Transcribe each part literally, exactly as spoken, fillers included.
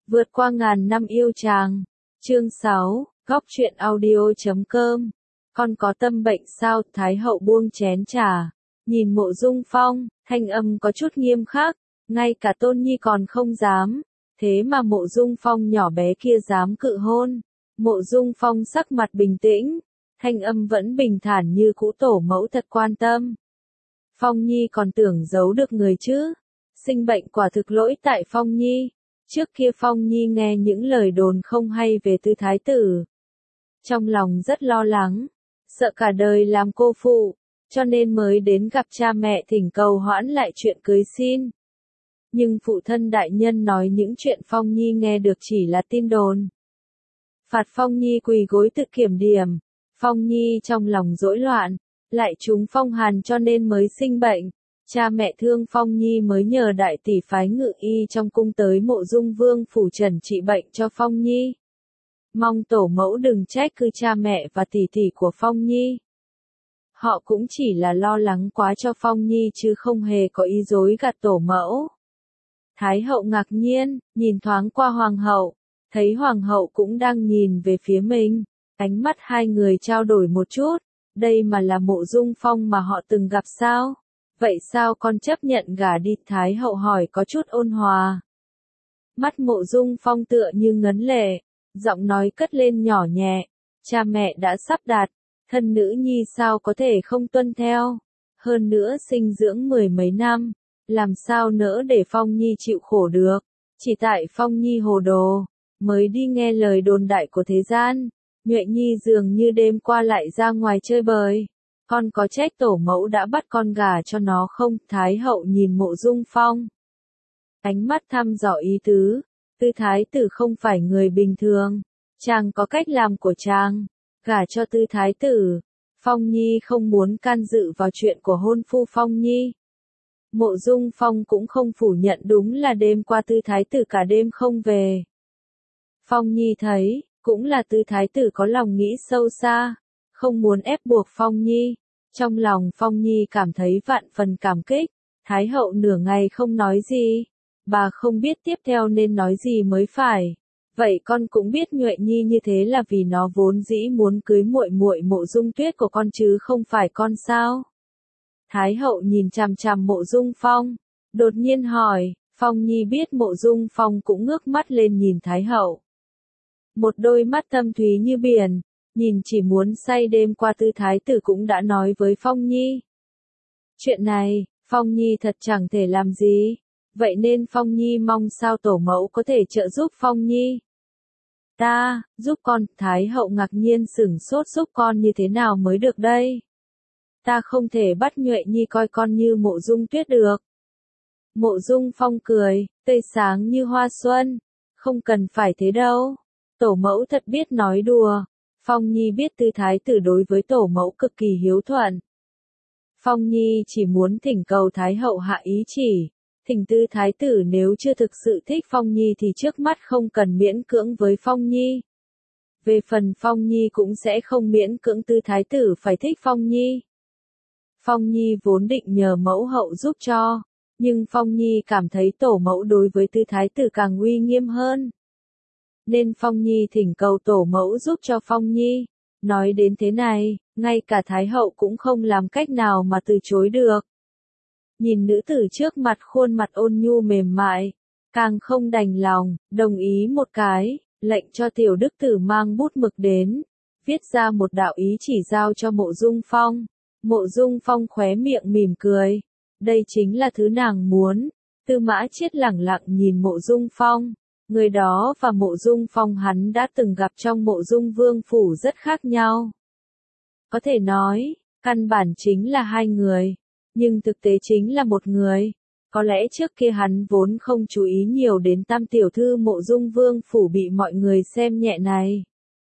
Vượt qua ngàn năm yêu chàng. Chương sáu, góc truyện audio chấm com. Con có tâm bệnh sao? Thái hậu buông chén trà, nhìn Mộ Dung Phong, thanh âm có chút nghiêm khắc, ngay cả Tôn Nhi còn không dám, thế mà Mộ Dung Phong nhỏ bé kia dám cự hôn. Mộ Dung Phong sắc mặt bình tĩnh, thanh âm vẫn bình thản như cũ, tổ mẫu thật quan tâm. Phong Nhi còn tưởng giấu được người chứ, sinh bệnh quả thực lỗi tại Phong Nhi. Trước kia Phong Nhi nghe những lời đồn không hay về Tư Thái Tử, trong lòng rất lo lắng, sợ cả đời làm cô phụ, cho nên mới đến gặp cha mẹ thỉnh cầu hoãn lại chuyện cưới xin. Nhưng phụ thân đại nhân nói những chuyện Phong Nhi nghe được chỉ là tin đồn. Phạt Phong Nhi quỳ gối tự kiểm điểm, Phong Nhi trong lòng rối loạn, lại trúng phong hàn cho nên mới sinh bệnh. Cha mẹ thương Phong Nhi mới nhờ đại tỷ phái ngự y trong cung tới Mộ Dung Vương phủ trần trị bệnh cho Phong Nhi. Mong tổ mẫu đừng trách cứ cha mẹ và tỷ tỷ của Phong Nhi. Họ cũng chỉ là lo lắng quá cho Phong Nhi chứ không hề có ý dối gạt tổ mẫu. Thái hậu ngạc nhiên, nhìn thoáng qua hoàng hậu, thấy hoàng hậu cũng đang nhìn về phía mình, ánh mắt hai người trao đổi một chút, đây mà là Mộ Dung Phong mà họ từng gặp sao? Vậy sao con chấp nhận gả đi? Thái hậu hỏi có chút ôn hòa. Mắt Mộ Dung Phong tựa như ngấn lệ, giọng nói cất lên nhỏ nhẹ, cha mẹ đã sắp đặt, thân nữ nhi sao có thể không tuân theo, hơn nữa sinh dưỡng mười mấy năm, làm sao nỡ để Phong Nhi chịu khổ được, chỉ tại Phong Nhi hồ đồ, mới đi nghe lời đồn đại của thế gian, Nhuệ Nhi dường như đêm qua lại ra ngoài chơi bời. Con có trách tổ mẫu đã bắt con gả cho nó không? Thái hậu nhìn Mộ Dung Phong, ánh mắt thăm dò ý tứ. Tư Thái Tử không phải người bình thường, chàng có cách làm của chàng, gả cho Tư Thái Tử. Phong Nhi không muốn can dự vào chuyện của hôn phu Phong Nhi. Mộ Dung Phong cũng không phủ nhận đúng là đêm qua Tư Thái Tử cả đêm không về. Phong Nhi thấy, cũng là Tư Thái Tử có lòng nghĩ sâu xa, không muốn ép buộc Phong Nhi. Trong lòng Phong Nhi cảm thấy vạn phần cảm kích. Thái hậu nửa ngày không nói gì, bà không biết tiếp theo nên nói gì mới phải. Vậy con cũng biết Nhuệ Nhi như thế là vì nó vốn dĩ muốn cưới muội muội Mộ Dung Tuyết của con chứ không phải con sao? Thái hậu nhìn chằm chằm Mộ Dung Phong, đột nhiên hỏi. Phong Nhi biết Mộ Dung Phong cũng ngước mắt lên nhìn Thái hậu. Một đôi mắt thâm thúy như biển, nhìn chỉ muốn say. Đêm qua Tư Thái Tử cũng đã nói với Phong Nhi. Chuyện này, Phong Nhi thật chẳng thể làm gì, vậy nên Phong Nhi mong sao tổ mẫu có thể trợ giúp Phong Nhi. Ta, giúp con? Thái hậu ngạc nhiên sửng sốt, giúp con như thế nào mới được đây? Ta không thể bắt Nhuệ Nhi coi con như Mộ Dung Tuyết được. Mộ Dung Phong cười, tươi sáng như hoa xuân, không cần phải thế đâu, tổ mẫu thật biết nói đùa. Phong Nhi biết Tư Thái Tử đối với tổ mẫu cực kỳ hiếu thuận. Phong Nhi chỉ muốn thỉnh cầu Thái hậu hạ ý chỉ, thỉnh Tư Thái Tử nếu chưa thực sự thích Phong Nhi thì trước mắt không cần miễn cưỡng với Phong Nhi. Về phần Phong Nhi cũng sẽ không miễn cưỡng Tư Thái Tử phải thích Phong Nhi. Phong Nhi vốn định nhờ mẫu hậu giúp cho, nhưng Phong Nhi cảm thấy tổ mẫu đối với Tư Thái Tử càng uy nghiêm hơn. Nên Phong Nhi thỉnh cầu tổ mẫu giúp cho Phong Nhi. Nói đến thế này, ngay cả Thái hậu cũng không làm cách nào mà từ chối được. Nhìn nữ tử trước mặt khuôn mặt ôn nhu mềm mại, càng không đành lòng, đồng ý một cái, lệnh cho tiểu đức tử mang bút mực đến, viết ra một đạo ý chỉ giao cho Mộ Dung Phong. Mộ Dung Phong khóe miệng mỉm cười, đây chính là thứ nàng muốn. Tư Mã Chiết lẳng lặng nhìn Mộ Dung Phong. Người đó và Mộ Dung Phong hắn đã từng gặp trong Mộ Dung Vương phủ rất khác nhau. Có thể nói, căn bản chính là hai người, nhưng thực tế chính là một người. Có lẽ trước kia hắn vốn không chú ý nhiều đến tam tiểu thư Mộ Dung Vương phủ bị mọi người xem nhẹ này.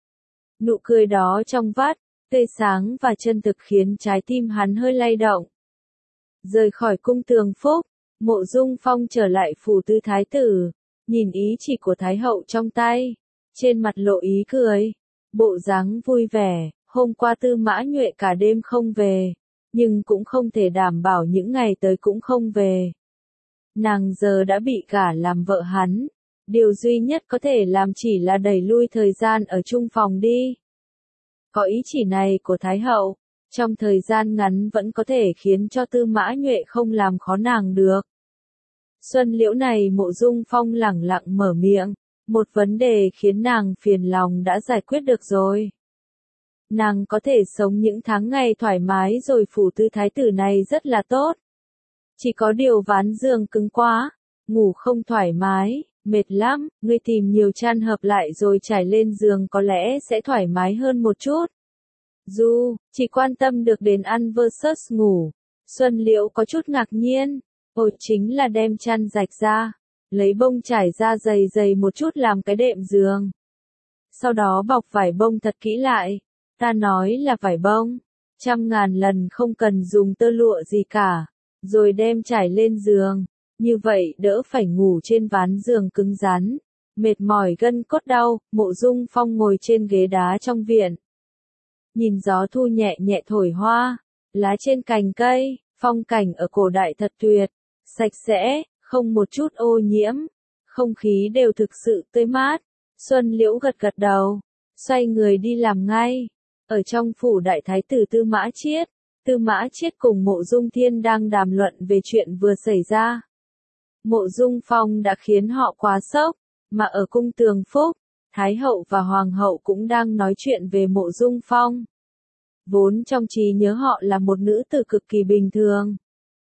Nụ cười đó trong vắt, tươi sáng và chân thực khiến trái tim hắn hơi lay động. Rời khỏi cung Tường Phúc, Mộ Dung Phong trở lại phủ Tư Thái Tử. Nhìn ý chỉ của Thái hậu trong tay, trên mặt lộ ý cười, bộ dáng vui vẻ. Hôm qua Tư Mã Nhuệ cả đêm không về, nhưng cũng không thể đảm bảo những ngày tới cũng không về. Nàng giờ đã bị gả làm vợ hắn, Điều duy nhất có thể làm chỉ là đẩy lui thời gian ở chung phòng đi. Có ý chỉ này của Thái hậu, trong thời gian ngắn vẫn có thể khiến cho Tư Mã Nhuệ không làm khó nàng được. Xuân Liễu này Mộ Dung Phong lẳng lặng mở miệng, một vấn đề khiến nàng phiền lòng đã giải quyết được rồi. Nàng có thể sống những tháng ngày thoải mái rồi phủ tư thái tử này rất là tốt. Chỉ có điều ván giường cứng quá, ngủ không thoải mái, mệt lắm, ngươi tìm nhiều chăn hợp lại rồi trải lên giường có lẽ sẽ thoải mái hơn một chút. Du, chỉ quan tâm được đến ăn versus ngủ. Xuân Liễu có chút ngạc nhiên, ôi chính là đem chăn rạch ra, lấy bông trải ra dày dày một chút làm cái đệm giường. Sau đó bọc vải bông thật kỹ lại, ta nói là vải bông, trăm ngàn lần không cần dùng tơ lụa gì cả, rồi đem trải lên giường, như vậy đỡ phải ngủ trên ván giường cứng rắn, mệt mỏi gân cốt đau. Mộ Dung Phong ngồi trên ghế đá trong viện. Nhìn gió thu nhẹ nhẹ thổi hoa, lá trên cành cây, phong cảnh ở cổ đại thật tuyệt, sạch sẽ, không một chút ô nhiễm, không khí đều thực sự tươi mát. Xuân Liễu gật gật đầu, xoay người đi làm ngay. Ở trong phủ đại thái tử Tư Mã Chiết, Tư Mã Chiết cùng Mộ Dung Thiên đang đàm luận về chuyện vừa xảy ra. Mộ Dung Phong đã khiến họ quá sốc, mà ở cung Tường Phúc, Thái hậu và Hoàng hậu cũng đang nói chuyện về Mộ Dung Phong. Vốn trong trí nhớ họ là một nữ tử cực kỳ bình thường.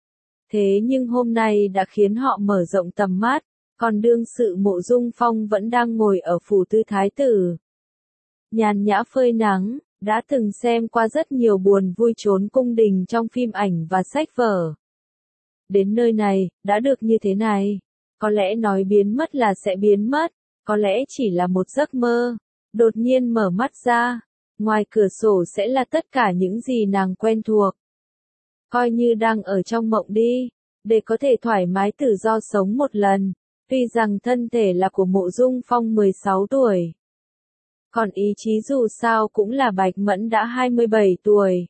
Thế nhưng hôm nay đã khiến họ mở rộng tầm mắt, còn đương sự Mộ Dung Phong vẫn đang ngồi ở phủ tư thái tử. Nhàn nhã phơi nắng, đã từng xem qua rất nhiều buồn vui trốn cung đình trong phim ảnh và sách vở. Đến nơi này, đã được như thế này. Có lẽ nói biến mất là sẽ biến mất, có lẽ chỉ là một giấc mơ. Đột nhiên mở mắt ra, ngoài cửa sổ sẽ là tất cả những gì nàng quen thuộc. Coi như đang ở trong mộng đi, để có thể thoải mái tự do sống một lần. Tuy rằng thân thể là của Mộ Dung Phong mười sáu tuổi. Còn ý chí dù sao cũng là Bạch Mẫn đã hai mươi bảy tuổi.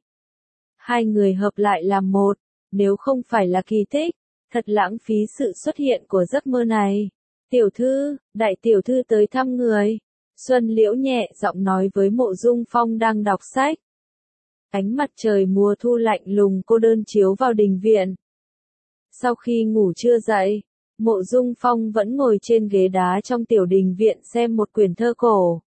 Hai người hợp lại làm một, nếu không phải là kỳ tích, thật lãng phí sự xuất hiện của giấc mơ này. Tiểu thư, đại tiểu thư tới thăm người. Xuân Liễu nhẹ giọng nói với Mộ Dung Phong đang đọc sách. Ánh mặt trời mùa thu lạnh lùng cô đơn chiếu vào đình viện. Sau khi ngủ trưa dậy, Mộ Dung Phong vẫn ngồi trên ghế đá trong tiểu đình viện xem một quyển thơ cổ.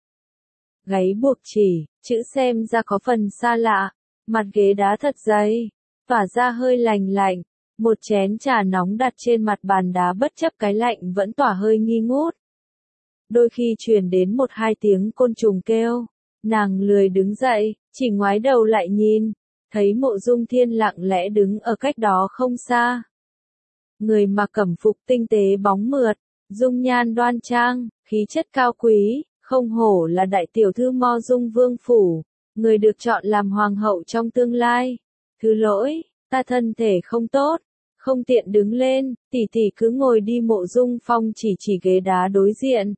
Gáy buộc chỉ, chữ xem ra có phần xa lạ, mặt ghế đá thật dày, tỏa ra hơi lành lạnh, một chén trà nóng đặt trên mặt bàn đá bất chấp cái lạnh vẫn tỏa hơi nghi ngút. Đôi khi truyền đến một hai tiếng côn trùng kêu, nàng lười đứng dậy, chỉ ngoái đầu lại nhìn, thấy Mộ Dung Thiên lặng lẽ đứng ở cách đó không xa. Người mặc cẩm phục tinh tế bóng mượt, dung nhan đoan trang, khí chất cao quý, không hổ là đại tiểu thư Mo Dung Vương phủ, người được chọn làm hoàng hậu trong tương lai. Thứ lỗi, ta thân thể không tốt, không tiện đứng lên, tỷ tỷ cứ ngồi đi. Mộ Dung Phong chỉ chỉ ghế đá đối diện.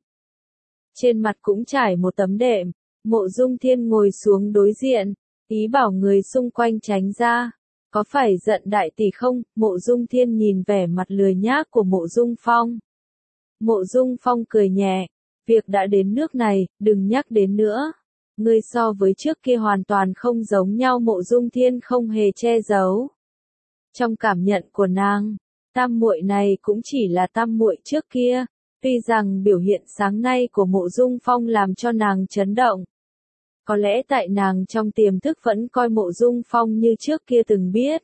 Trên mặt cũng trải một tấm đệm, Mộ Dung Thiên ngồi xuống đối diện, ý bảo người xung quanh tránh ra. Có phải giận đại tỷ không? Mộ Dung Thiên nhìn vẻ mặt lười nhác của Mộ Dung Phong. Mộ Dung Phong cười nhẹ, việc đã đến nước này, đừng nhắc đến nữa. Ngươi so với trước kia hoàn toàn không giống nhau. Mộ Dung Thiên không hề che giấu. Trong cảm nhận của nàng, tam muội này cũng chỉ là tam muội trước kia, tuy rằng biểu hiện sáng nay của Mộ Dung Phong làm cho nàng chấn động. Có lẽ tại nàng trong tiềm thức vẫn coi Mộ Dung Phong như trước kia từng biết.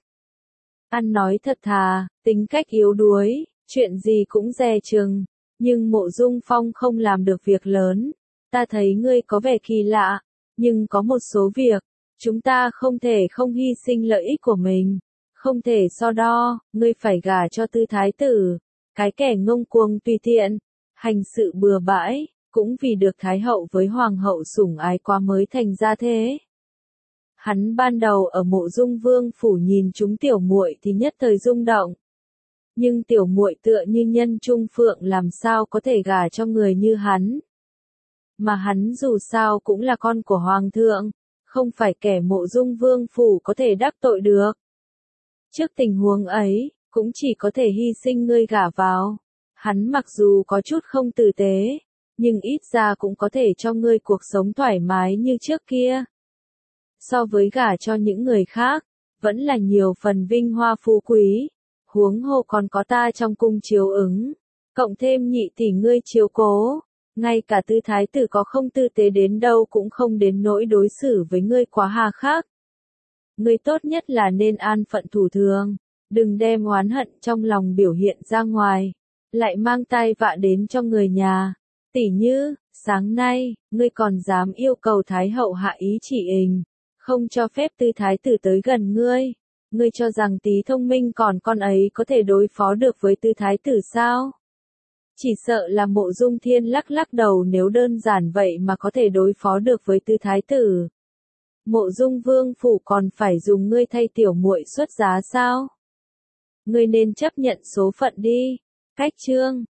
Ăn nói thật thà, tính cách yếu đuối, chuyện gì cũng dè chừng, nhưng Mộ Dung Phong không làm được việc lớn. Ta thấy ngươi có vẻ kỳ lạ, nhưng có một số việc, chúng ta không thể không hy sinh lợi ích của mình, không thể so đo. Ngươi phải gả cho Tư thái tử, cái kẻ ngông cuồng tùy tiện, hành sự bừa bãi, cũng vì được Thái hậu với Hoàng hậu sủng ái quá mới thành ra thế. Hắn ban đầu ở Mộ Dung Vương phủ nhìn chúng tiểu muội thì nhất thời rung động. Nhưng tiểu muội tựa như nhân trung phượng, làm sao có thể gả cho người như hắn. Mà hắn dù sao cũng là con của Hoàng thượng, không phải kẻ Mộ Dung Vương phủ có thể đắc tội được. Trước tình huống ấy, cũng chỉ có thể hy sinh ngươi gả vào. Hắn mặc dù có chút không tử tế, nhưng ít ra cũng có thể cho ngươi cuộc sống thoải mái như trước kia. So với gả cho những người khác, vẫn là nhiều phần vinh hoa phú quý, huống hồ còn có ta trong cung chiếu ứng, cộng thêm nhị tỷ ngươi chiếu cố, ngay cả tư thái tử có không tư tế đến đâu cũng không đến nỗi đối xử với ngươi quá hà khắc. Ngươi tốt nhất là nên an phận thủ thường, đừng đem oán hận trong lòng biểu hiện ra ngoài, lại mang tai vạ đến cho người nhà. Tỷ như, sáng nay, ngươi còn dám yêu cầu Thái hậu hạ ý chỉ hình, không cho phép tư thái tử tới gần ngươi. Ngươi cho rằng tí thông minh còn con ấy có thể đối phó được với tư thái tử sao? Chỉ sợ là Mộ Dung Thiên lắc lắc đầu, nếu đơn giản vậy mà có thể đối phó được với tư thái tử. Mộ Dung Vương phủ còn phải dùng ngươi thay tiểu muội xuất giá sao? Ngươi nên chấp nhận số phận đi. Cách chương